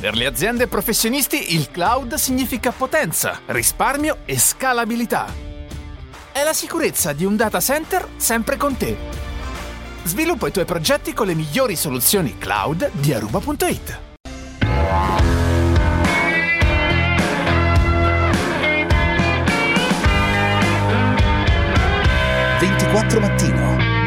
Per le aziende e professionisti il cloud significa potenza, risparmio e scalabilità. È la sicurezza di un data center sempre con te. Sviluppa i tuoi progetti con le migliori soluzioni cloud di Aruba.it. Mattino.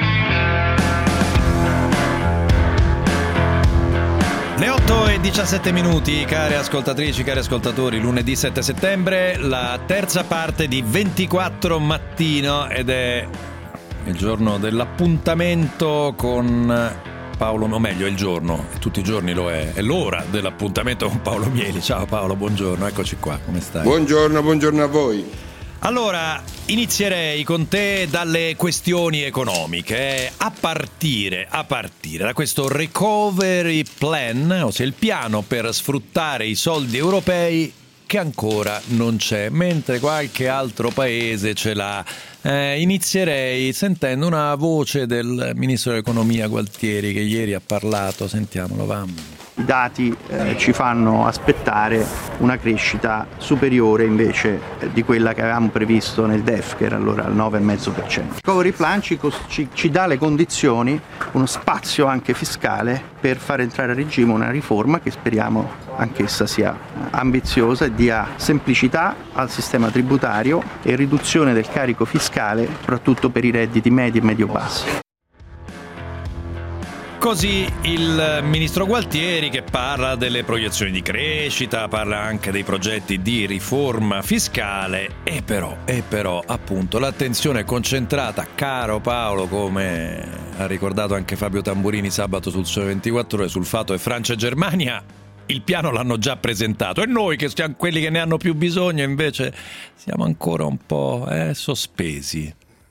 Le 8:17, care ascoltatrici, cari ascoltatori, lunedì 7 settembre, la terza parte di 24 Mattino, ed è il giorno dell'appuntamento con Paolo, o meglio, è il giorno, tutti i giorni lo è l'ora dell'appuntamento con Paolo Mieli. Ciao Paolo, buongiorno, eccoci qua, come stai? Buongiorno a voi. Allora, inizierei con te dalle questioni economiche, a partire da questo recovery plan, ossia il piano per sfruttare i soldi europei che ancora non c'è, mentre qualche altro paese ce l'ha. Inizierei sentendo una voce del ministro dell'economia Gualtieri, che ieri ha parlato, sentiamolo, va. I dati ci fanno aspettare una crescita superiore invece di quella che avevamo previsto nel DEF, che era allora al 9,5%. Il Recovery Plan ci dà le condizioni, uno spazio anche fiscale per far entrare a regime una riforma che speriamo anch'essa sia ambiziosa e dia semplicità al sistema tributario e riduzione del carico fiscale, soprattutto per i redditi medi e medio-bassi. Così il ministro Gualtieri, che parla delle proiezioni di crescita, parla anche dei progetti di riforma fiscale, e però appunto l'attenzione è concentrata, caro Paolo, come ha ricordato anche Fabio Tamburini sabato sul Sole 24 Ore, sul fatto che Francia e Germania il piano l'hanno già presentato e noi, che siamo quelli che ne hanno più bisogno, invece siamo ancora un po' sospesi.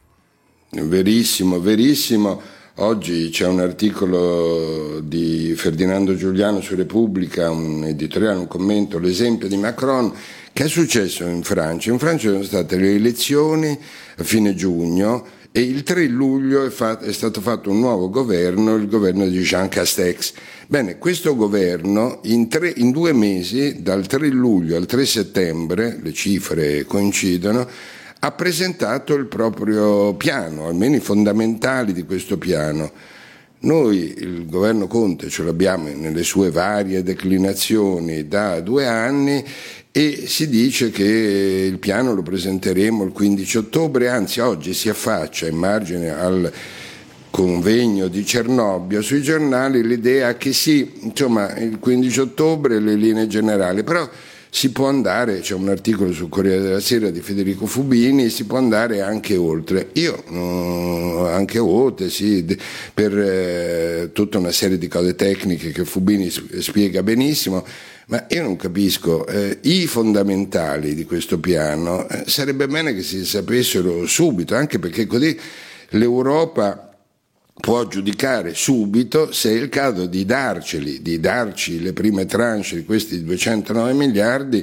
Verissimo. Oggi c'è un articolo di Ferdinando Giuliano su Repubblica, un editoriale, un commento, l'esempio di Macron. Che è successo in Francia? In Francia sono state le elezioni a fine giugno e il 3 luglio è stato fatto un nuovo governo, il governo di Jean Castex. Bene, questo governo in 2 mesi, dal 3 luglio al 3 settembre, le cifre coincidono, ha presentato il proprio piano, almeno i fondamentali di questo piano. Noi, il governo Conte, ce l'abbiamo nelle sue varie declinazioni da 2 anni e si dice che il piano lo presenteremo il 15 ottobre, anzi oggi si affaccia in margine al convegno di Cernobbio sui giornali l'idea che sì, insomma, il 15 ottobre le linee generali, però si può andare, c'è un articolo sul Corriere della Sera di Federico Fubini, si può andare anche oltre. Anche oltre, sì, per tutta una serie di cose tecniche che Fubini spiega benissimo, ma io non capisco i fondamentali di questo piano. Sarebbe bene che si sapessero subito, anche perché così l'Europa può giudicare subito se è il caso di darci le prime tranche di questi 209 miliardi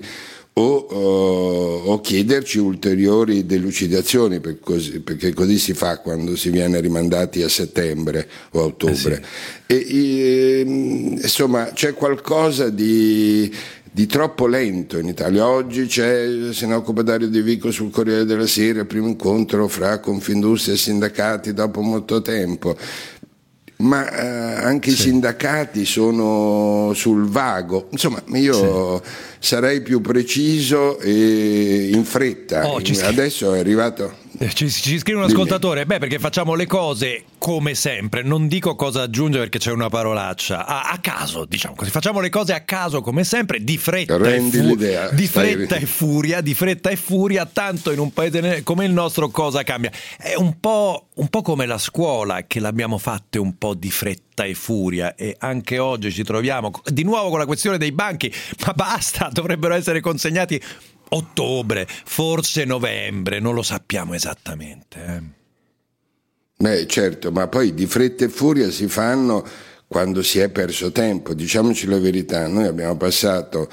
o chiederci ulteriori delucidazioni, perché così si fa quando si viene rimandati a settembre o a ottobre. Sì. Insomma, c'è qualcosa di troppo lento in Italia. Oggi se ne occupa Dario De Vico sul Corriere della Sera, il primo incontro fra Confindustria e sindacati dopo molto tempo, ma anche sì, i sindacati sono sul vago. Insomma, io sarei più preciso e in fretta. Adesso è arrivato. Ci scrive un ascoltatore, perché facciamo le cose come sempre, non dico cosa aggiungere perché c'è una parolaccia, a caso, diciamo così, facciamo le cose a caso come sempre, di fretta e furia, tanto in un paese come il nostro cosa cambia? È un po' come la scuola, che l'abbiamo fatta un po' di fretta e furia, e anche oggi ci troviamo di nuovo con la questione dei banchi, ma basta, dovrebbero essere consegnati ottobre, forse novembre, non lo sappiamo esattamente. Certo, ma poi di fretta e furia si fanno quando si è perso tempo, diciamoci la verità. Noi abbiamo passato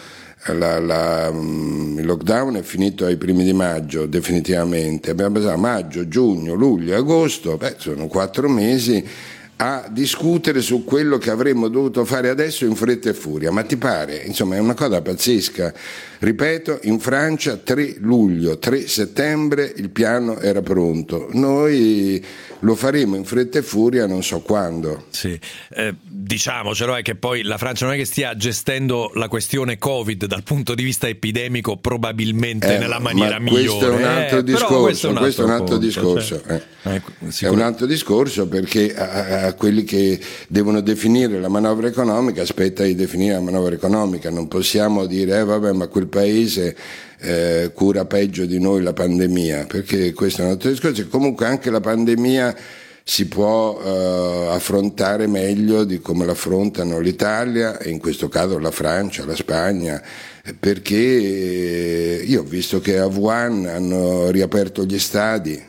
il lockdown è finito ai primi di maggio definitivamente, abbiamo passato maggio, giugno, luglio, agosto, sono 4 mesi. a discutere su quello che avremmo dovuto fare adesso in fretta e furia. Ma ti pare? Insomma, è una cosa pazzesca. Ripeto, in Francia 3 luglio, 3 settembre il piano era pronto. Noi lo faremo in fretta e furia non so quando. Sì, diciamocelo, è che poi la Francia non è che stia gestendo la questione Covid dal punto di vista epidemico probabilmente nella maniera migliore. Questo è un altro discorso, questo è un altro discorso. È un altro discorso, perché a quelli che devono definire la manovra economica aspetta di definire la manovra economica. Non possiamo dire vabbè, ma quel paese cura peggio di noi la pandemia, perché questo è un altro discorso. E comunque anche la pandemia si può affrontare meglio di come l'affrontano l'Italia e in questo caso la Francia, la Spagna, perché io ho visto che a Wuhan hanno riaperto gli stadi,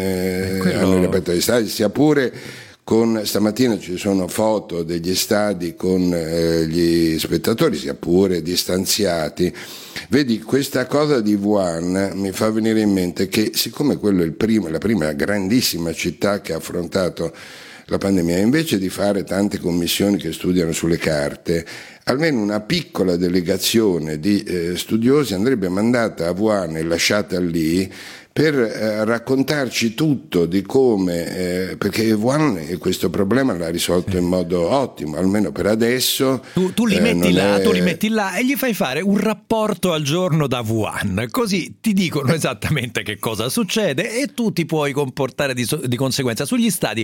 sia pure stamattina ci sono foto degli stadi con gli spettatori, sia pure distanziati. Vedi, questa cosa di Wuhan mi fa venire in mente che, siccome quello è la prima grandissima città che ha affrontato la pandemia, invece di fare tante commissioni che studiano sulle carte, almeno una piccola delegazione di studiosi andrebbe mandata a Wuhan e lasciata lì per raccontarci tutto di come, perché Wuhan questo problema l'ha risolto in modo ottimo, almeno per adesso. Tu li metti là e gli fai fare un rapporto al giorno da Wuhan, così ti dicono esattamente che cosa succede e tu ti puoi comportare di conseguenza. Sugli stadi,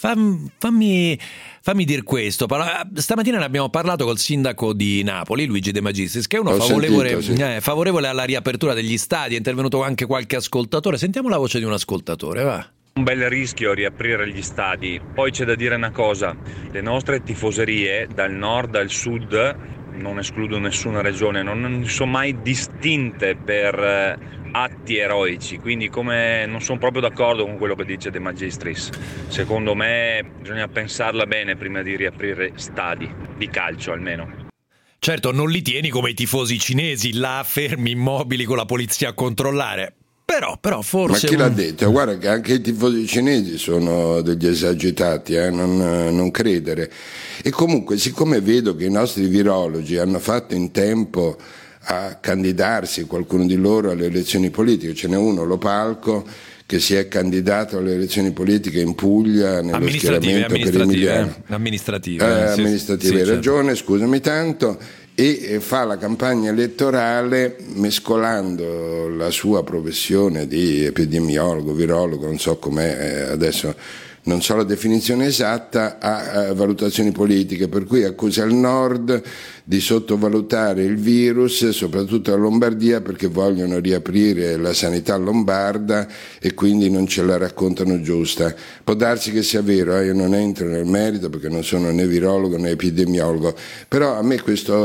fammi dire questo. Stamattina ne abbiamo parlato col sindaco di Napoli, Luigi De Magistris, che è uno favorevole alla riapertura degli stadi. È intervenuto anche qualche ascoltatore. Sentiamo la voce di un ascoltatore, va. Un bel rischio riaprire gli stadi. Poi c'è da dire una cosa: le nostre tifoserie dal nord al sud, non escludo nessuna regione, non sono mai distinte per atti eroici, quindi non sono proprio d'accordo con quello che dice De Magistris. Secondo me bisogna pensarla bene prima di riaprire stadi di calcio, almeno. Certo, non li tieni come i tifosi cinesi, là fermi immobili con la polizia a controllare. Però forse... Ma chi l'ha detto? Guarda che anche i tifosi cinesi sono degli esagitati, non credere. E comunque, siccome vedo che i nostri virologi hanno fatto in tempo a candidarsi, qualcuno di loro, alle elezioni politiche, ce n'è uno, Lopalco, che si è candidato alle elezioni politiche in Puglia nello schieramento per Emiliano. Amministrative, hai ragione, scusami tanto. E fa la campagna elettorale mescolando la sua professione di epidemiologo, virologo, non so com'è adesso, non so la definizione esatta, a valutazioni politiche, per cui accusa il nord di sottovalutare il virus, soprattutto la Lombardia, perché vogliono riaprire la sanità lombarda e quindi non ce la raccontano giusta. Può darsi che sia vero, io non entro nel merito perché non sono né virologo né epidemiologo, però a me questo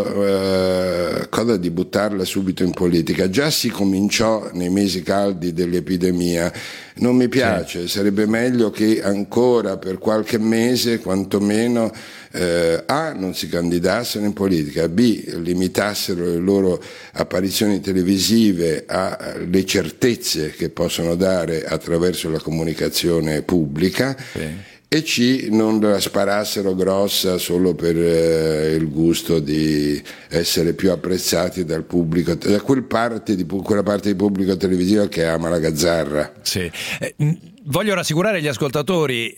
cosa di buttarla subito in politica, già si cominciò nei mesi caldi dell'epidemia, non mi piace, sarebbe meglio che ancora per qualche mese quantomeno A, non si candidassero in politica, B, limitassero le loro apparizioni televisive alle certezze che possono dare attraverso la comunicazione pubblica, e C, non la sparassero grossa solo per il gusto di essere più apprezzati dal pubblico, da quella parte di pubblico televisivo che ama la gazzarra. Sì. Voglio rassicurare gli ascoltatori,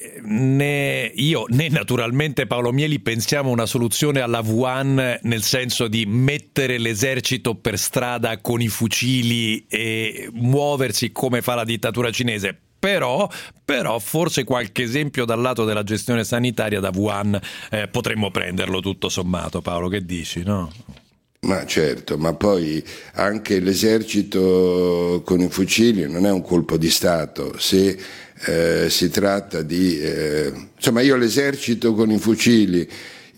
né io né naturalmente Paolo Mieli pensiamo una soluzione alla Wuhan, nel senso di mettere l'esercito per strada con i fucili e muoversi come fa la dittatura cinese. Però forse qualche esempio dal lato della gestione sanitaria da Wuhan potremmo prenderlo tutto sommato. Paolo, che dici, no? Ma certo, ma poi anche l'esercito con i fucili non è un colpo di Stato, se si tratta di... insomma, io l'esercito con i fucili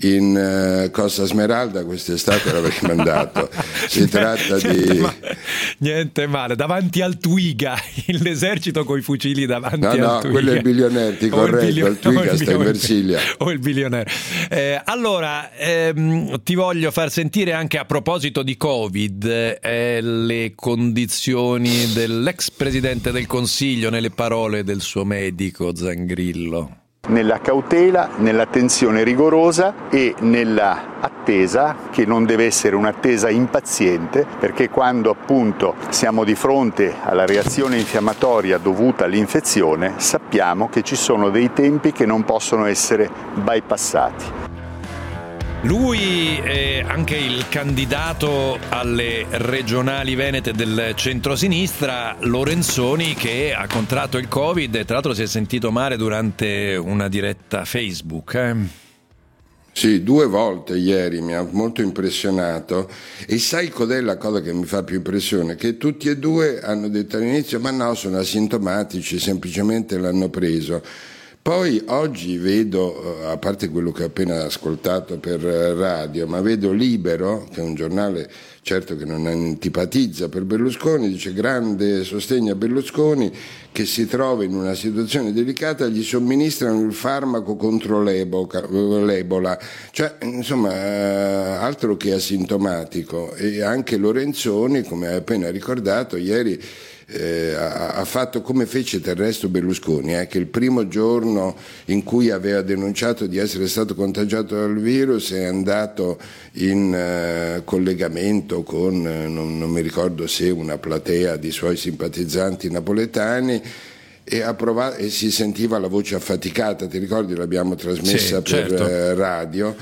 in Costa Smeralda quest'estate l'avrei mandato. Si tratta di... Niente male, davanti al Twiga, l'esercito coi fucili davanti al Twiga. No, quello è il Billionaire, ti correggo, il Twiga sta in Versilia. O il Billionaire. Allora, ti voglio far sentire anche a proposito di Covid le condizioni dell'ex Presidente del Consiglio nelle parole del suo medico Zangrillo. nella cautela, nell'attenzione rigorosa e nella attesa, che non deve essere un'attesa impaziente, perché quando appunto siamo di fronte alla reazione infiammatoria dovuta all'infezione, sappiamo che ci sono dei tempi che non possono essere bypassati. Lui è anche il candidato alle regionali venete del centrosinistra, Lorenzoni, che ha contratto il Covid e tra l'altro si è sentito male durante una diretta Facebook. Sì, 2 volte ieri, mi ha molto impressionato. E sai cos'è la cosa che mi fa più impressione? Che tutti e due hanno detto all'inizio: ma no, sono asintomatici, semplicemente l'hanno preso. Poi oggi vedo, a parte quello che ho appena ascoltato per radio, ma vedo Libero, che è un giornale certo che non antipatizza per Berlusconi, dice grande sostegno a Berlusconi che si trova in una situazione delicata, gli somministrano il farmaco contro l'Ebola, cioè insomma altro che asintomatico. E anche Lorenzoni, come hai appena ricordato ieri, ha fatto come fece del resto Berlusconi, che il primo giorno in cui aveva denunciato di essere stato contagiato dal virus è andato in collegamento con, non mi ricordo se una platea di suoi simpatizzanti napoletani, e si sentiva la voce affaticata, ti ricordi? L'abbiamo trasmessa sì, per certo. radio.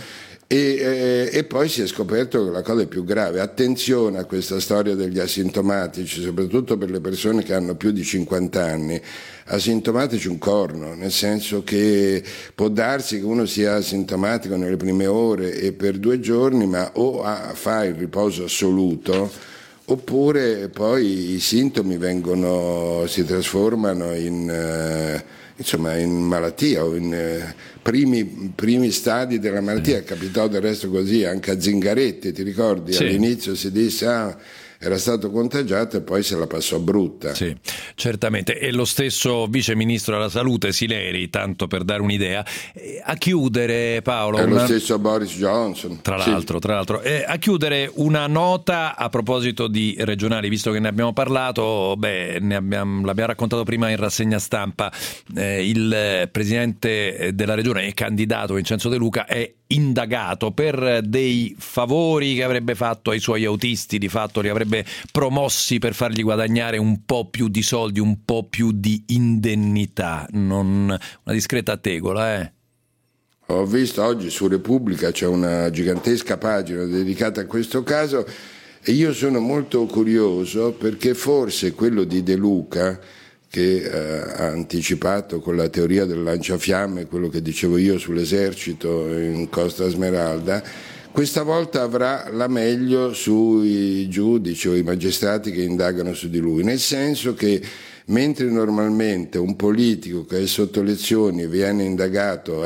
E poi si è scoperto che la cosa è più grave. Attenzione a questa storia degli asintomatici, soprattutto per le persone che hanno più di 50 anni. Asintomatici un corno, nel senso che può darsi che uno sia asintomatico nelle prime ore e per 2 giorni, ma o fa il riposo assoluto, oppure poi i sintomi si trasformano in malattia o in primi stadi della malattia. Capitò del resto così anche a Zingaretti, ti ricordi? Sì. All'inizio si disse era stato contagiato e poi se la passò brutta. Sì, certamente. E lo stesso vice ministro della salute Sileri, tanto per dare un'idea, a chiudere, Paolo, è lo stesso Boris Johnson tra l'altro, a chiudere una nota a proposito di regionali, visto che ne abbiamo parlato. L'abbiamo raccontato prima in rassegna stampa. Il presidente della regione e candidato Vincenzo De Luca è indagato per dei favori che avrebbe fatto ai suoi autisti, di fatto li avrebbe promossi per fargli guadagnare un po' più di soldi, un po' più di indennità. Una discreta tegola, Ho visto oggi su Repubblica c'è una gigantesca pagina dedicata a questo caso e io sono molto curioso perché forse quello di De Luca, che ha anticipato con la teoria del lanciafiamme quello che dicevo io sull'esercito in Costa Smeralda, questa volta avrà la meglio sui giudici o i magistrati che indagano su di lui, nel senso che mentre normalmente un politico che è sotto lezioni viene indagato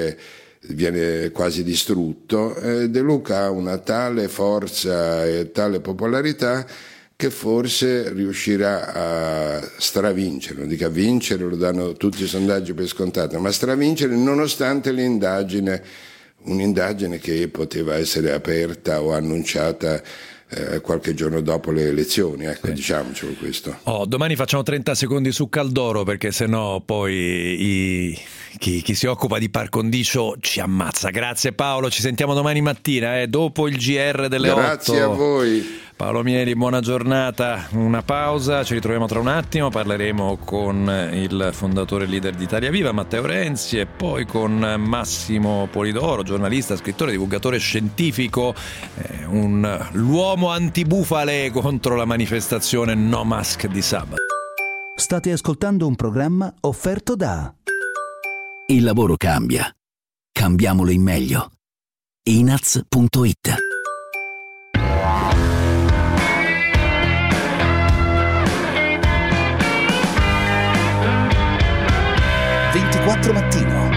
viene quasi distrutto, De Luca ha una tale forza e tale popolarità che forse riuscirà a stravincere, non dico a vincere, lo danno tutti i sondaggi per scontato, ma stravincere nonostante un'indagine che poteva essere aperta o annunciata qualche giorno dopo le elezioni, diciamocelo questo. Domani facciamo 30 secondi su Caldoro, perché sennò poi chi si occupa di par condicio ci ammazza. Grazie Paolo, ci sentiamo domani mattina, dopo il GR delle 8. Grazie a voi. Paolo Mieli, buona giornata. Una pausa, ci ritroviamo tra un attimo, parleremo con il fondatore e leader di Italia Viva, Matteo Renzi, e poi con Massimo Polidoro, giornalista, scrittore, divulgatore scientifico, l'uomo antibufale contro la manifestazione No Mask di sabato. State ascoltando un programma offerto da Il lavoro cambia. Cambiamolo in meglio. Inaz.it 24 mattino.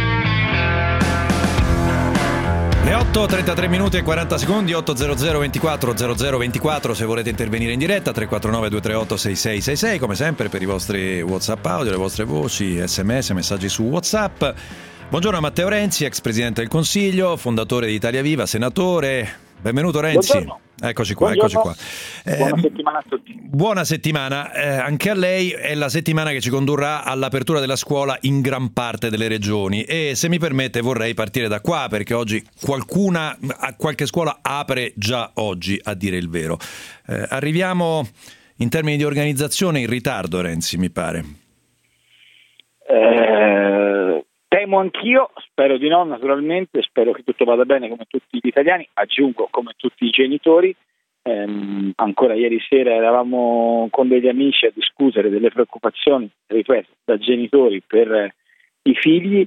Le 8:33 minuti e 40 secondi, 800 24 0024 se volete intervenire in diretta, 349 238 6666, come sempre per i vostri WhatsApp audio, le vostre voci, SMS, messaggi su WhatsApp. Buongiorno a Matteo Renzi, ex presidente del Consiglio, fondatore di Italia Viva, senatore. Benvenuto Renzi. Buongiorno. Eccoci qua. Buona settimana a tutti. Buona settimana anche a lei. È la settimana che ci condurrà all'apertura della scuola in gran parte delle regioni e, se mi permette, vorrei partire da qua, perché oggi qualche scuola apre già oggi, a dire il vero. Arriviamo in termini di organizzazione in ritardo, Renzi, mi pare. Temo anch'io, spero di no, naturalmente, spero che tutto vada bene come tutti gli italiani, aggiungo come tutti i genitori. Ancora ieri sera eravamo con degli amici a discutere delle preoccupazioni, ripeto, da genitori per i figli.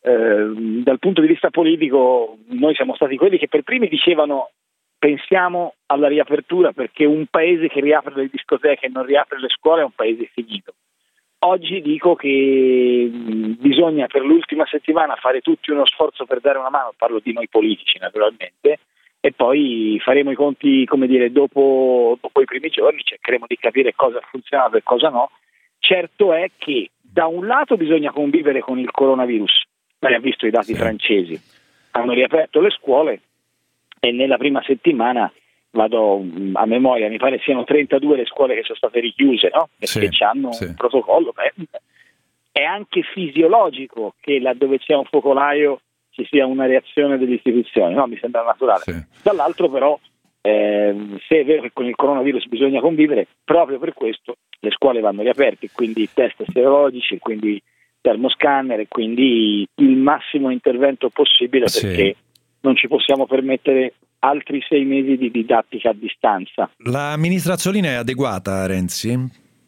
Dal punto di vista politico noi siamo stati quelli che per primi dicevano pensiamo alla riapertura, perché un paese che riapre le discoteche e non riapre le scuole è un paese finito. Oggi dico che bisogna per l'ultima settimana fare tutti uno sforzo per dare una mano, parlo di noi politici naturalmente, e poi faremo i conti, come dire, dopo i primi giorni, cercheremo di capire cosa ha funzionato e cosa no. Certo è che da un lato bisogna convivere con il coronavirus, lei ha visto i dati francesi, hanno riaperto le scuole e nella prima settimana, vado a memoria, mi pare siano 32 le scuole che sono state richiuse, no? Perché hanno un protocollo. È anche fisiologico che laddove c'è un focolaio ci sia una reazione delle istituzioni, no? Mi sembra naturale. Dall'altro però, se è vero che con il coronavirus bisogna convivere, proprio per questo le scuole vanno riaperte, quindi test serologici, quindi termoscanner, e quindi il massimo intervento possibile, perché non ci possiamo permettere altri 6 mesi di didattica a distanza. La ministra Azzolina è adeguata, Renzi?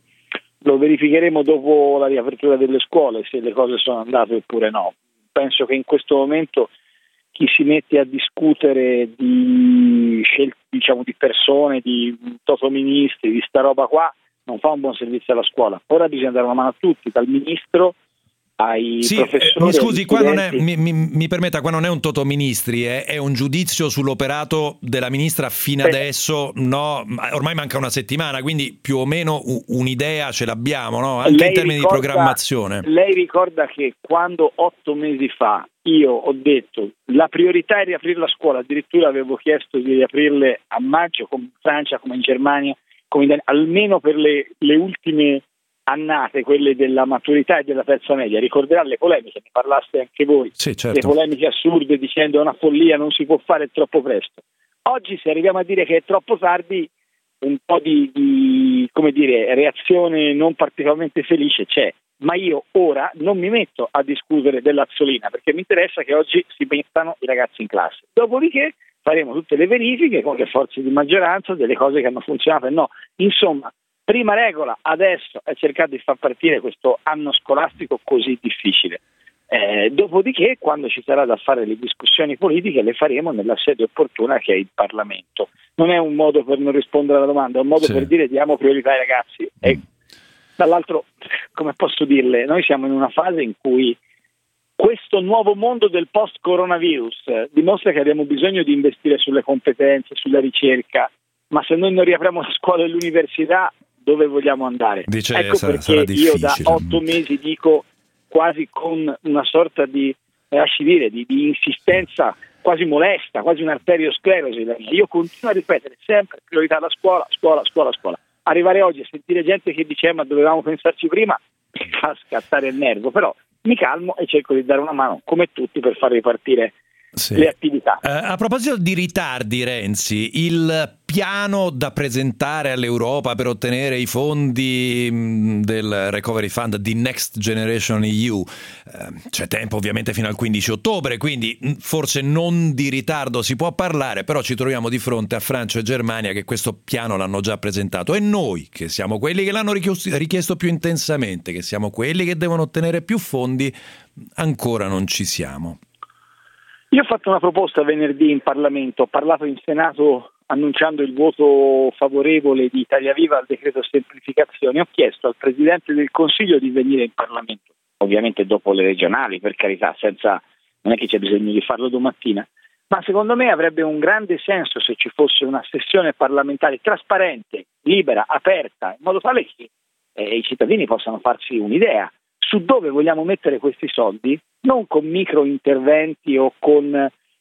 Lo verificheremo dopo la riapertura delle scuole, se le cose sono andate oppure no. Penso che in questo momento chi si mette a discutere di scelte, diciamo, di persone, di totoministri, di sta roba qua, non fa un buon servizio alla scuola. Ora bisogna dare una mano a tutti, dal ministro ai professori. Mi scusi, qua non è, mi permetta, qua non è un totoministri, è un giudizio sull'operato della ministra fino adesso, no? Ormai manca una settimana, quindi più o meno un'idea ce l'abbiamo, no? Anche in termini di programmazione. Lei ricorda che quando 8 mesi fa io ho detto la priorità è riaprire la scuola, addirittura avevo chiesto di riaprirle a maggio, come in Francia, come in Germania, come in Italia, almeno per le ultime annate, quelle della maturità e della terza media. Ricorderà le polemiche, ne parlaste anche voi, le polemiche assurde dicendo è una follia, non si può fare, è troppo presto. Oggi se arriviamo a dire che è troppo tardi, un po' di come dire, reazione non particolarmente felice c'è, ma io ora non mi metto a discutere dell'Azzolina, perché mi interessa che oggi si mettano i ragazzi in classe. Dopodiché faremo tutte le verifiche con le forze di maggioranza delle cose che hanno funzionato e no. Insomma, prima regola adesso è cercare di far partire questo anno scolastico così difficile. Dopodiché, quando ci sarà da fare le discussioni politiche, le faremo nella sede opportuna, che è il Parlamento. Non è un modo per non rispondere alla domanda, è un modo per dire diamo priorità ai ragazzi. E dall'altro, come posso dirle, noi siamo in una fase in cui questo nuovo mondo del post-coronavirus dimostra che abbiamo bisogno di investire sulle competenze, sulla ricerca, ma se noi non riapriamo la scuola e l'università, dove vogliamo andare? Ecco perché io da 8 mesi dico, quasi con una sorta di insistenza quasi molesta, quasi un'arteriosclerosi. Io continuo a ripetere sempre priorità alla scuola, scuola, scuola, scuola. Arrivare oggi a sentire gente che dice ma dovevamo pensarci prima, mi fa scattare il nervo, però mi calmo e cerco di dare una mano, come tutti, per far ripartire le attività. A proposito di ritardi, Renzi, il piano da presentare all'Europa per ottenere i fondi del Recovery Fund di Next Generation EU, c'è tempo ovviamente fino al 15 ottobre, quindi forse non di ritardo si può parlare, però ci troviamo di fronte a Francia e Germania che questo piano l'hanno già presentato, e noi, che siamo quelli che l'hanno richiesto più intensamente, che siamo quelli che devono ottenere più fondi, ancora non ci siamo. Io ho fatto una proposta venerdì in Parlamento, ho parlato in Senato annunciando il voto favorevole di Italia Viva al decreto semplificazione. Ho chiesto al Presidente del Consiglio di venire in Parlamento, ovviamente dopo le regionali, per carità, non è che c'è bisogno di farlo domattina, ma secondo me avrebbe un grande senso se ci fosse una sessione parlamentare trasparente, libera, aperta, in modo tale che i cittadini possano farsi un'idea su dove vogliamo mettere questi soldi, non con micro interventi o con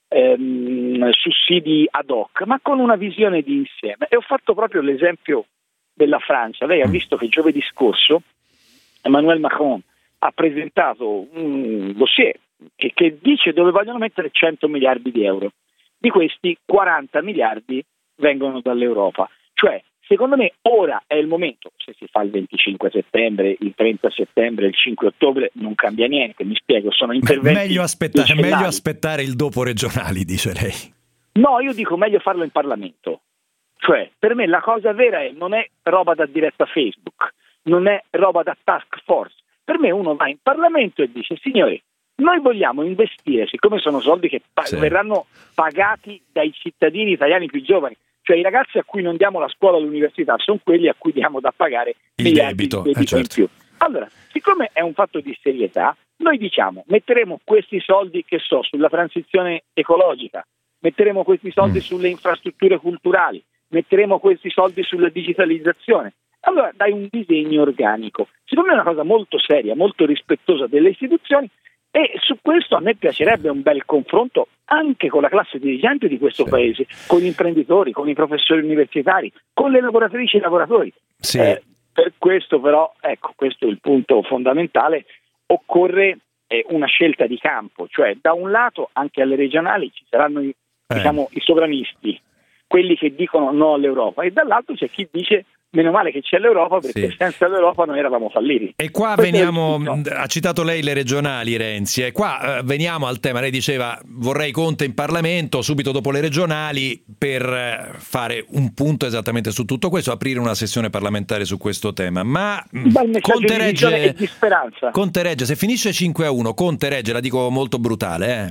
sussidi ad hoc, ma con una visione di insieme. E ho fatto proprio l'esempio della Francia. Lei ha visto che giovedì scorso Emmanuel Macron ha presentato un dossier che dice dove vogliono mettere 100 miliardi di euro. Di questi 40 miliardi vengono dall'Europa. Cioè, secondo me ora è il momento, se si fa il 25 settembre, il 30 settembre, il 5 ottobre, non cambia niente, mi spiego, sono interventi... Meglio aspettare il dopo regionali, dice lei. No, io dico meglio farlo in Parlamento. Cioè, per me la cosa vera non è roba da diretta Facebook, non è roba da task force. Per me uno va in Parlamento e dice, signori, noi vogliamo investire, siccome sono soldi che verranno pagati dai cittadini italiani più giovani, cioè i ragazzi a cui non diamo la scuola o l'università sono quelli a cui diamo da pagare il debito in più. Allora, siccome è un fatto di serietà, noi diciamo, metteremo questi soldi, che so, sulla transizione ecologica, metteremo questi soldi sulle infrastrutture culturali, metteremo questi soldi sulla digitalizzazione. Allora dai un disegno organico. Secondo me è una cosa molto seria, molto rispettosa delle istituzioni, e su questo a me piacerebbe un bel confronto anche con la classe dirigente di questo paese, con gli imprenditori, con i professori universitari, con le lavoratrici e i lavoratori. Per questo però, ecco, questo è il punto fondamentale, occorre una scelta di campo, cioè da un lato anche alle regionali ci saranno i sovranisti, quelli che dicono no all'Europa, e dall'altro c'è chi dice meno male che c'è l'Europa, perché senza l'Europa noi eravamo falliti. E qua ha citato lei le regionali, Renzi, e qua veniamo al tema. Lei diceva vorrei Conte in Parlamento subito dopo le regionali per fare un punto esattamente su tutto questo, aprire una sessione parlamentare su questo tema. Ma Conte regge, di speranza. Conte regge, se finisce 5-1, Conte regge, la dico molto brutale.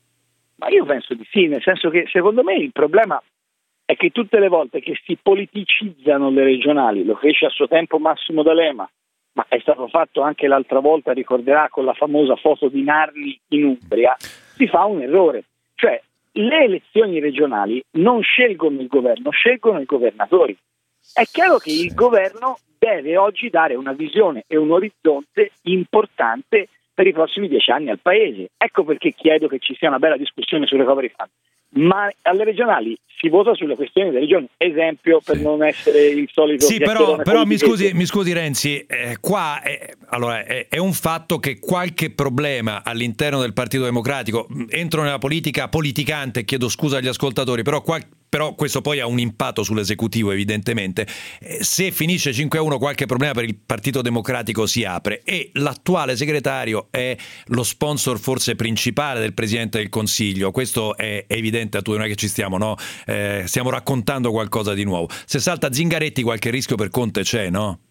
Ma io penso di sì, nel senso che secondo me il problema è che tutte le volte che si politicizzano le regionali, lo fece a suo tempo Massimo D'Alema, ma è stato fatto anche l'altra volta, ricorderà, con la famosa foto di Narni in Umbria, si fa un errore. Cioè, le elezioni regionali non scelgono il governo, scelgono i governatori. È chiaro che il governo deve oggi dare una visione e un orizzonte importante per i prossimi 10 anni al Paese. Ecco perché chiedo che ci sia una bella discussione sulle recovery fund. Ma alle regionali si vota sulle questioni delle regioni, esempio, per non essere il solito. Sì, però mi scusi Renzi, qua è un fatto che qualche problema all'interno del Partito Democratico, entro nella politica politicante, chiedo scusa agli ascoltatori, però questo poi ha un impatto sull'esecutivo evidentemente. Se finisce 5-1 qualche problema per il Partito Democratico si apre, e l'attuale segretario è lo sponsor forse principale del Presidente del Consiglio. Questo è evidente a tutti, non è che ci stiamo, no? Stiamo raccontando qualcosa di nuovo. Se salta Zingaretti qualche rischio per Conte c'è, no?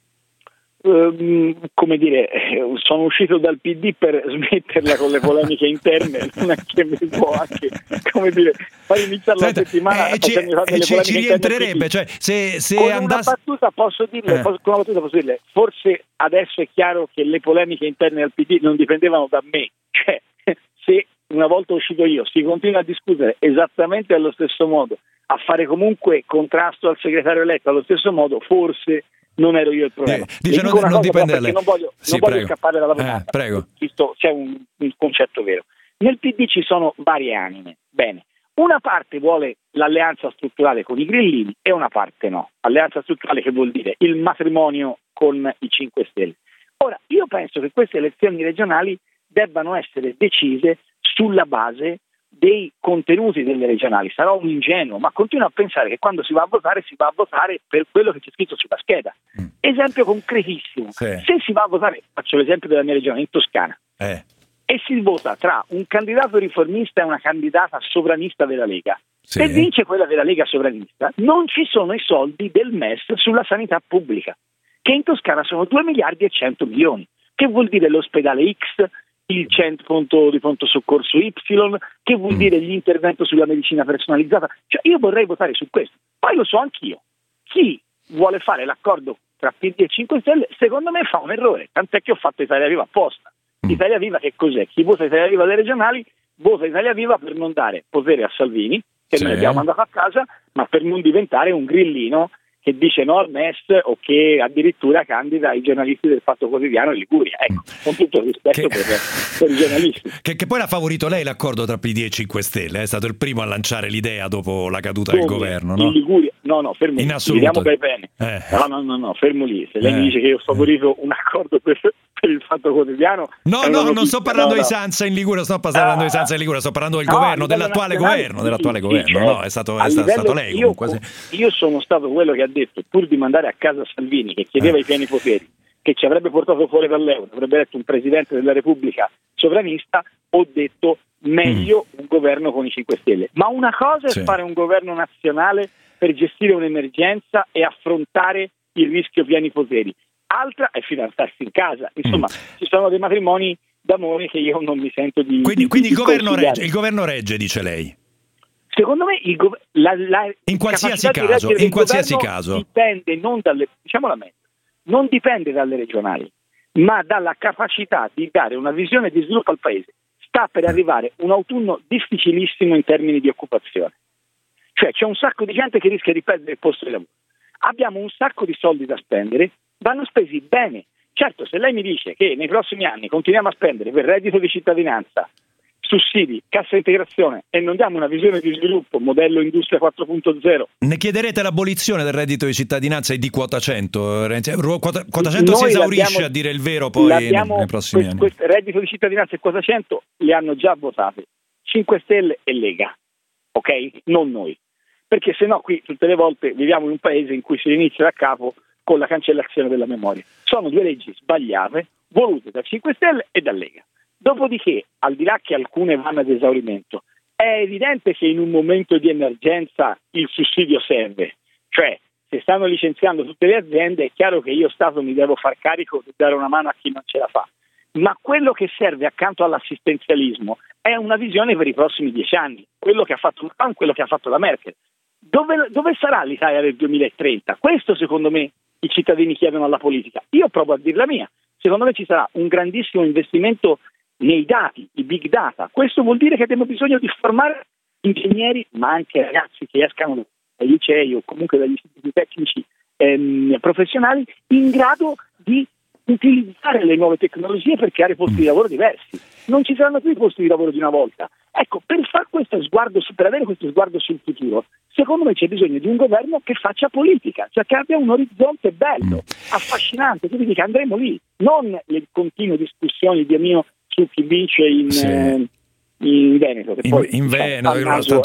Come dire, sono uscito dal PD per smetterla con le polemiche interne, non è che mi può anche, come dire, far iniziare la settimana ci rientrerebbe, cioè se con andasse... una battuta posso dirle, forse adesso è chiaro che le polemiche interne al PD non dipendevano da me, cioè se una volta uscito io si continua a discutere esattamente allo stesso modo, a fare comunque contrasto al segretario eletto allo stesso modo, forse non ero io il problema. Dice non dipende da lei. Non voglio scappare dalla domanda. Prego. C'è un concetto vero. Nel PD ci sono varie anime. Bene, una parte vuole l'alleanza strutturale con i grillini e una parte no. Alleanza strutturale che vuol dire il matrimonio con i 5 Stelle. Ora, io penso che queste elezioni regionali debbano essere decise sulla base dei contenuti delle regionali. Sarò un ingenuo, ma continuo a pensare che quando si va a votare per quello che c'è scritto sulla scheda. Esempio concretissimo. Se si va a votare, faccio l'esempio della mia regione, in Toscana, e si vota tra un candidato riformista e una candidata sovranista della Lega, se vince quella della Lega sovranista, non ci sono i soldi del MES sulla sanità pubblica, che in Toscana sono 2 miliardi e 100 milioni, che vuol dire l'ospedale X, il centro di pronto soccorso Y, che vuol dire l'intervento sulla medicina personalizzata. Cioè io vorrei votare su questo. Poi lo so anch'io. Chi vuole fare l'accordo tra PD e 5 Stelle, secondo me fa un errore, tant'è che ho fatto Italia Viva apposta. Italia Viva che cos'è? Chi vota Italia Viva alle regionali vota Italia Viva per non dare potere a Salvini, che noi abbiamo mandato a casa, ma per non diventare un grillino che dice no al MES o che addirittura candida i giornalisti del Fatto Quotidiano in Liguria. Ecco, con tutto il rispetto per i giornalisti. Che poi l'ha favorito lei l'accordo tra PD e 5 Stelle, è stato il primo a lanciare l'idea dopo la caduta del governo, no? In Liguria, no, fermo in lì, assoluto. bene. No, fermo lì. Se lei mi dice che io ho favorito un accordo per il Fatto Quotidiano, non sto parlando di Sanza in Liguria, sto parlando di Sanza in Liguria, sto parlando del governo, dell'attuale governo, certo. è stato lei comunque. Io sono stato quello che ha detto, pur di mandare a casa Salvini, che chiedeva i pieni poteri, che ci avrebbe portato fuori dall'euro, avrebbe detto un presidente della Repubblica sovranista, ho detto meglio un governo con i 5 Stelle. Ma una cosa è fare un governo nazionale per gestire un'emergenza e affrontare il rischio pieni poteri, altra è fidanzarsi in casa. Insomma, ci sono dei matrimoni d'amore che io non mi sento di quindi il governo regge, dice lei. Secondo me in qualsiasi caso dipende non dipende dalle regionali, ma dalla capacità di dare una visione di sviluppo al paese. Sta per arrivare un autunno difficilissimo in termini di occupazione, cioè c'è un sacco di gente che rischia di perdere il posto di lavoro, abbiamo un sacco di soldi da spendere, vanno spesi bene. Certo, se lei mi dice che nei prossimi anni continuiamo a spendere per reddito di cittadinanza, sussidi, cassa integrazione e non diamo una visione di sviluppo, modello industria 4.0. Ne chiederete l'abolizione del reddito di cittadinanza e di quota 100? Quota 100 si esaurisce, a dire il vero, poi nei prossimi anni. Questo reddito di cittadinanza e quota 100 le hanno già votate 5 Stelle e Lega, ok? Non noi. Perché se no qui tutte le volte viviamo in un paese in cui si inizia da capo con la cancellazione della memoria. Sono due leggi sbagliate, volute da 5 Stelle e da Lega. Dopodiché, al di là che alcune vanno ad esaurimento, è evidente che in un momento di emergenza il sussidio serve. Cioè, se stanno licenziando tutte le aziende, è chiaro che io Stato mi devo far carico di dare una mano a chi non ce la fa. Ma quello che serve accanto all'assistenzialismo è una visione per i prossimi 10 anni. Quello che ha fatto Macron, quello che ha fatto la Merkel. Dove sarà l'Italia del 2030? Questo, secondo me, i cittadini chiedono alla politica. Io provo a dire la mia. Secondo me ci sarà un grandissimo investimento nei dati, i big data. Questo vuol dire che abbiamo bisogno di formare ingegneri, ma anche ragazzi che escano dai licei o comunque dagli istituti tecnici professionali, in grado di utilizzare le nuove tecnologie per creare posti di lavoro diversi. Non ci saranno più i posti di lavoro di una volta. Ecco, per avere questo sguardo sul futuro, secondo me c'è bisogno di un governo che faccia politica, cioè che abbia un orizzonte bello, affascinante, quindi che andremo lì, non le continue discussioni di mio su chi vince in Veneto. Che poi, in Veneto,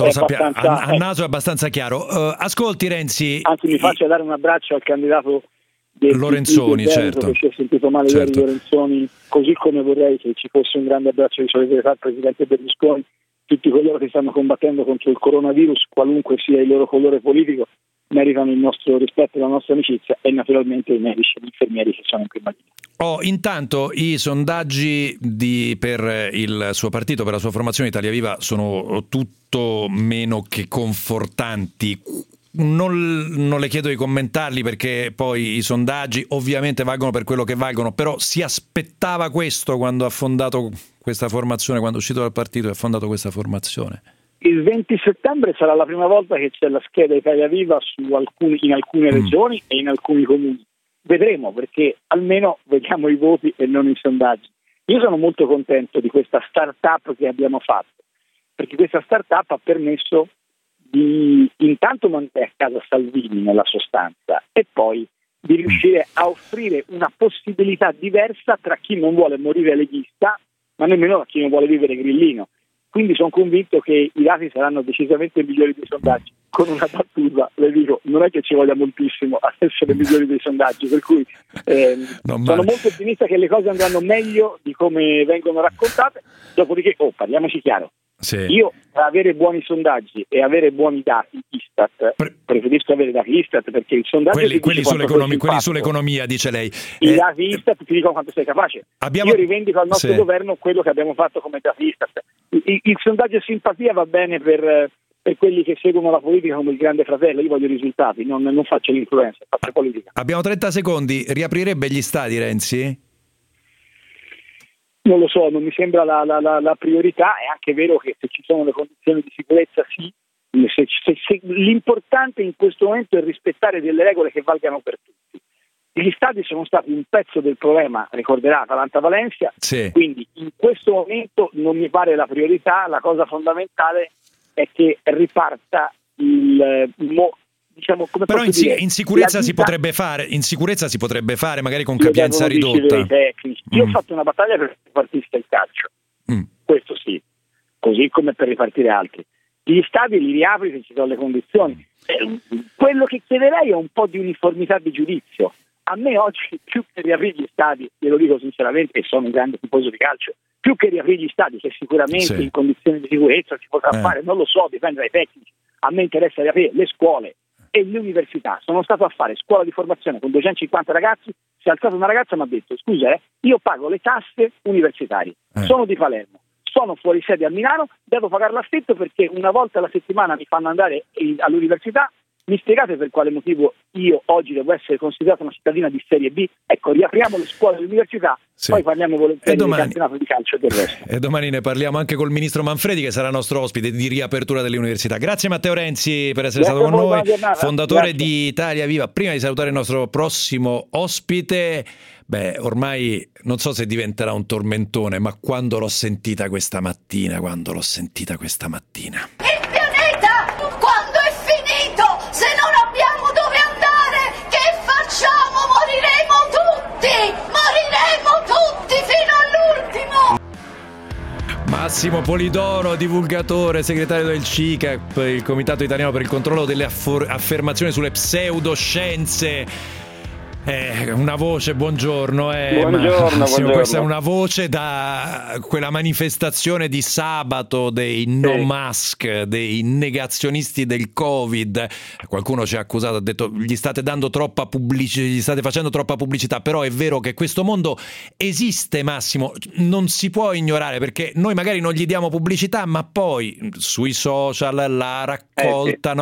a naso è abbastanza chiaro. Ascolti Renzi. Anzi, mi faccia dare un abbraccio al candidato Lorenzoni, certo. Che si è sentito male ieri Lorenzoni, così come vorrei che ci fosse un grande abbraccio di solidarietà al presidente Berlusconi, tutti coloro che stanno combattendo contro il coronavirus, qualunque sia il loro colore politico, meritano il nostro rispetto e la nostra amicizia, e naturalmente i medici e gli infermieri che sono in prima linea. Intanto i sondaggi per il suo partito, per la sua formazione Italia Viva, sono tutto meno che confortanti. Non le chiedo di commentarli perché poi i sondaggi ovviamente valgono per quello che valgono, però si aspettava questo quando ha fondato questa formazione, quando è uscito dal partito e ha fondato questa formazione? Il 20 settembre sarà la prima volta che c'è la scheda Italia Viva in alcune regioni e in alcuni comuni. Vedremo, perché almeno vediamo i voti e non i sondaggi. Io sono molto contento di questa start-up che abbiamo fatto, perché questa start-up ha permesso di intanto mantenere a casa Salvini nella sostanza e poi di riuscire a offrire una possibilità diversa tra chi non vuole morire leghista, ma nemmeno a chi non vuole vivere grillino. Quindi sono convinto che i dati saranno decisamente migliori dei sondaggi. Con una battuta, le dico, non è che ci voglia moltissimo a essere migliori dei sondaggi, per cui sono molto ottimista che le cose andranno meglio di come vengono raccontate. Dopodiché, parliamoci chiaro, io per avere buoni sondaggi e avere buoni dati Istat, preferisco avere dati Istat, perché il sondaggio quelli sull'economia, dice lei. I dati Istat ti dicono quanto sei capace. Io rivendico al nostro governo quello che abbiamo fatto come dati Istat. Il sondaggio simpatia va bene per quelli che seguono la politica come il Grande Fratello. Io voglio i risultati, non faccio l'influenza, faccio politica. Abbiamo 30 secondi. Riaprirebbe gli stadi, Renzi? Non lo so, non mi sembra la priorità. È anche vero che se ci sono le condizioni di sicurezza sì, L'importante in questo momento è rispettare delle regole che valgano per tutti. Gli stadi sono stati un pezzo del problema, ricorderà Atalanta-Valencia, sì. Quindi in questo momento non mi pare la priorità, la cosa fondamentale è che riparta come però in sicurezza si potrebbe fare magari con capienza ridotta. Io ho fatto una battaglia per ripartire il calcio, questo sì, così come per ripartire altri. Gli stadi li riapri se ci sono le condizioni. Quello che chiederei è un po' di uniformità di giudizio. A me oggi, più che riaprire gli stadi, glielo dico sinceramente, e sono un grande tifoso di calcio, più che riaprire gli stadi, che sicuramente in condizioni di sicurezza si potrà fare, non lo so, dipende dai tecnici. A me interessa riaprire le scuole e le università. Sono stato a fare scuola di formazione con 250 ragazzi, si è alzata una ragazza e mi ha detto: scusa, io pago le tasse universitarie, sono di Palermo, sono fuori sede a Milano, devo pagare l'affitto perché una volta alla settimana mi fanno andare all'università. Mi spiegate per quale motivo io oggi devo essere considerata una cittadina di serie B? Ecco, riapriamo le scuole e le università, poi parliamo volentieri del campionato di calcio e del resto. E domani ne parliamo anche col ministro Manfredi, che sarà nostro ospite di riapertura delle università. Grazie Matteo Renzi per essere stato con noi, fondatore di Italia Viva. Prima di salutare il nostro prossimo ospite, ormai non so se diventerà un tormentone, ma quando l'ho sentita questa mattina. Se non abbiamo dove andare, che facciamo? Moriremo tutti fino all'ultimo! Massimo Polidoro, divulgatore, segretario del CICAP, il Comitato Italiano per il Controllo delle Affermazioni sulle Pseudoscienze. Una voce, buongiorno. Buongiorno. Questa è una voce da quella manifestazione di sabato dei no mask, dei negazionisti del Covid. Qualcuno ci ha accusato, ha detto gli state facendo troppa pubblicità, però è vero che questo mondo esiste, Massimo, non si può ignorare, perché noi magari non gli diamo pubblicità, ma poi sui social la raccolta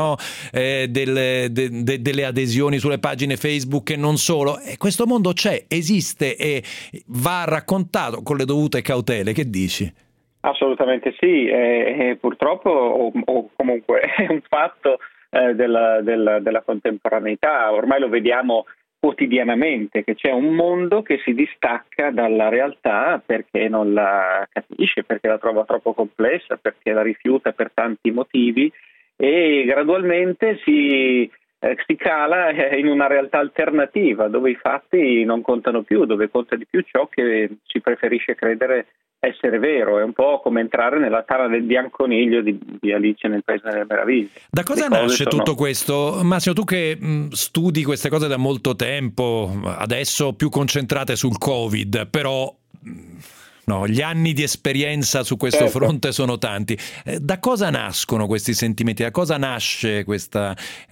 delle adesioni sulle pagine Facebook e non solo. E questo mondo c'è, esiste e va raccontato con le dovute cautele. Che dici? Assolutamente sì, purtroppo o comunque è un fatto della contemporaneità. Ormai lo vediamo quotidianamente, che c'è un mondo che si distacca dalla realtà perché non la capisce, perché la trova troppo complessa, perché la rifiuta per tanti motivi, e gradualmente si cala in una realtà alternativa dove i fatti non contano più, dove conta di più ciò che si preferisce credere essere vero. È un po' come entrare nella tana del bianconiglio di Alice nel Paese delle Meraviglie. Da cosa nasce tutto questo? Massimo, tu che studi queste cose da molto tempo, adesso più concentrate sul Covid, però gli anni di esperienza su questo fronte sono tanti. Da cosa nascono questi sentimenti? Da cosa nasce questa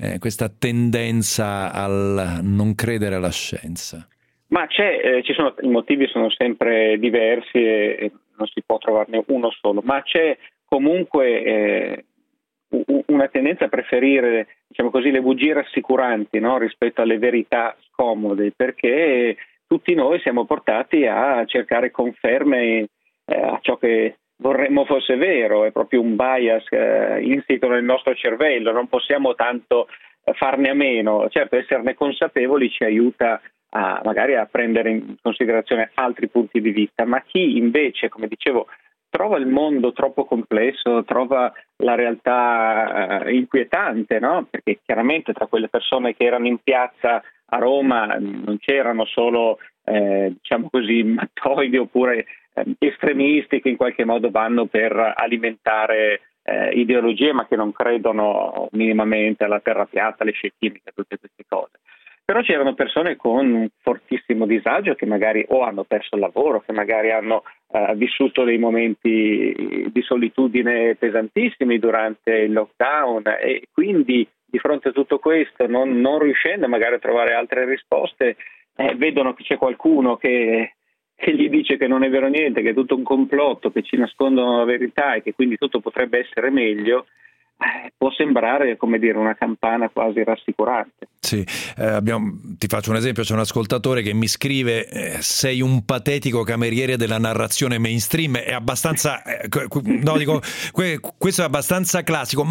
tendenza al non credere alla scienza? Ma i motivi sono sempre diversi e non si può trovarne uno solo, ma c'è comunque una tendenza a preferire, diciamo così, le bugie rassicuranti, no? Rispetto alle verità scomode, perché tutti noi siamo portati a cercare conferme a ciò che vorremmo fosse vero. È proprio un bias insito nel nostro cervello, non possiamo tanto farne a meno. Certo, esserne consapevoli ci aiuta magari a prendere in considerazione altri punti di vista, ma chi invece, come dicevo, trova il mondo troppo complesso, trova la realtà inquietante, no? Perché chiaramente tra quelle persone che erano in piazza a Roma non c'erano solo diciamo così mattoidi oppure estremisti che in qualche modo vanno per alimentare ideologie ma che non credono minimamente alla terra piatta, alle scie chimiche, tutte queste cose. Però c'erano persone con un fortissimo disagio che magari o hanno perso il lavoro, che magari hanno vissuto dei momenti di solitudine pesantissimi durante il lockdown, e quindi di fronte a tutto questo, non riuscendo magari a trovare altre risposte, vedono che c'è qualcuno che gli dice che non è vero niente, che è tutto un complotto, che ci nascondono la verità e che quindi tutto potrebbe essere meglio. Può sembrare, come dire, una campana quasi rassicurante. Sì, ti faccio un esempio, c'è un ascoltatore che mi scrive sei un patetico cameriere della narrazione mainstream. È abbastanza questo è abbastanza classico.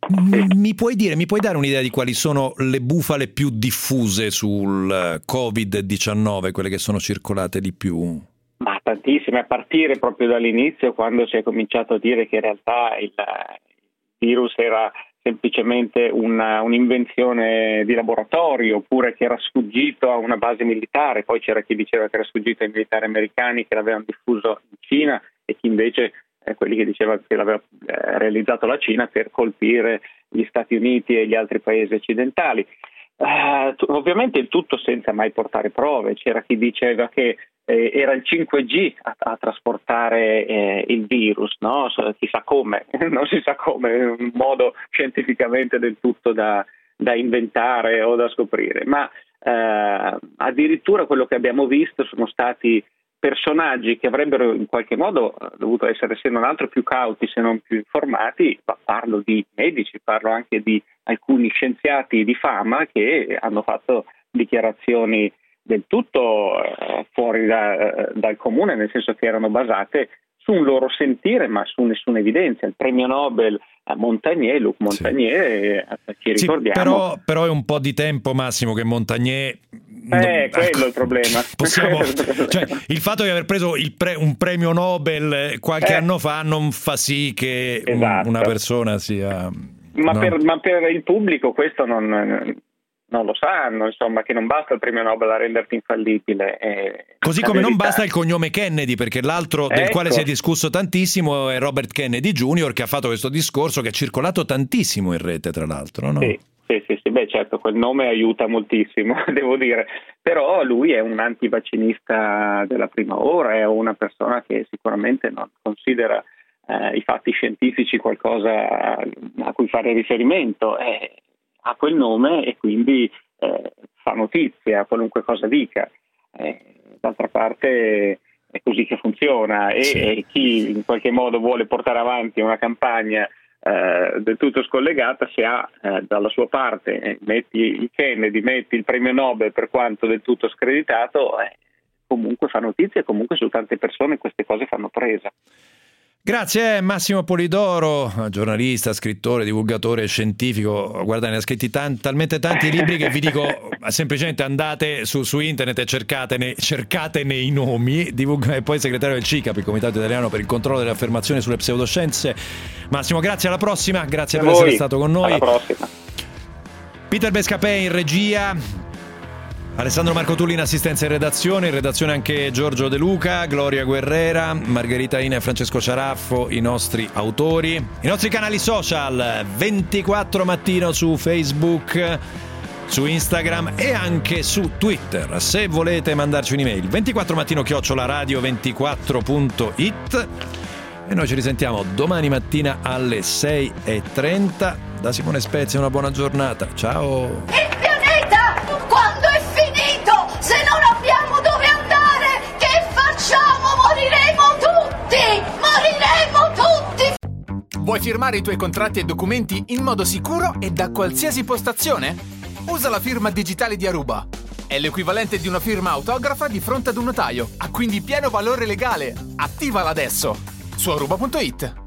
Mi puoi dare un'idea di quali sono le bufale più diffuse sul Covid-19, quelle che sono circolate di più? Ma tantissime, a partire proprio dall'inizio, quando si è cominciato a dire che in realtà il virus era semplicemente un'invenzione di laboratorio, oppure che era sfuggito a una base militare. Poi c'era chi diceva che era sfuggito ai militari americani che l'avevano diffuso in Cina, e chi invece quelli che dicevano che l'aveva realizzato la Cina per colpire gli Stati Uniti e gli altri paesi occidentali. Ovviamente il tutto senza mai portare prove. C'era chi diceva che era il 5G a trasportare il virus, no? Chissà come, non si sa come, è un modo scientificamente del tutto da inventare o da scoprire, ma addirittura quello che abbiamo visto sono stati personaggi che avrebbero in qualche modo dovuto essere, se non altro, più cauti, se non più informati. Parlo di medici, parlo anche di alcuni scienziati di fama che hanno fatto dichiarazioni del tutto fuori dal comune, nel senso che erano basate su un loro sentire ma su nessuna evidenza. Il premio Nobel a Montagnier, Luc Montagnier, ci ricordiamo. Però è un po' di tempo, Massimo, che Montagnier... quello è il problema. Il fatto di aver preso un premio Nobel qualche anno fa non fa sì che una persona sia... Ma per il pubblico questo non lo sanno, insomma, che non basta il premio Nobel a renderti infallibile. Così come non basta il cognome Kennedy, perché l'altro del quale si è discusso tantissimo è Robert Kennedy Jr., che ha fatto questo discorso che è circolato tantissimo in rete, tra l'altro, no? Sì, beh, certo, quel nome aiuta moltissimo, devo dire, però lui è un antivaccinista della prima ora, è una persona che sicuramente non considera i fatti scientifici qualcosa a cui fare riferimento, ha quel nome e quindi fa notizia, qualunque cosa dica. D'altra parte è così che funziona, e chi in qualche modo vuole portare avanti una campagna del tutto scollegata, se ha dalla sua parte metti il Kennedy, metti il premio Nobel, per quanto del tutto screditato, comunque fa notizia, e comunque su tante persone queste cose fanno presa. Grazie Massimo Polidoro, giornalista, scrittore, divulgatore scientifico. Guarda, ne ha scritti talmente tanti libri che vi dico semplicemente andate su internet e cercatene i nomi. E poi segretario del CICAP, il Comitato Italiano per il Controllo delle Affermazioni sulle Pseudoscienze. Massimo, grazie, alla prossima, grazie per essere stato con noi. Alla prossima. Peter Bescapè in regia, Alessandro Marco Tulli in assistenza e in redazione anche Giorgio De Luca, Gloria Guerrera, Margherita Ina e Francesco Ciaraffo, i nostri autori. I nostri canali social, 24 Mattino su Facebook, su Instagram e anche su Twitter. Se volete mandarci un'email, 24mattino@radio24.it, e noi ci risentiamo domani mattina alle 6:30. Da Simone Spezia una buona giornata, ciao! Quando è finito, se non abbiamo dove andare, che facciamo? Moriremo tutti! Vuoi firmare i tuoi contratti e documenti in modo sicuro e da qualsiasi postazione? Usa la firma digitale di Aruba. È l'equivalente di una firma autografa di fronte ad un notaio, ha quindi pieno valore legale. Attivala adesso su aruba.it.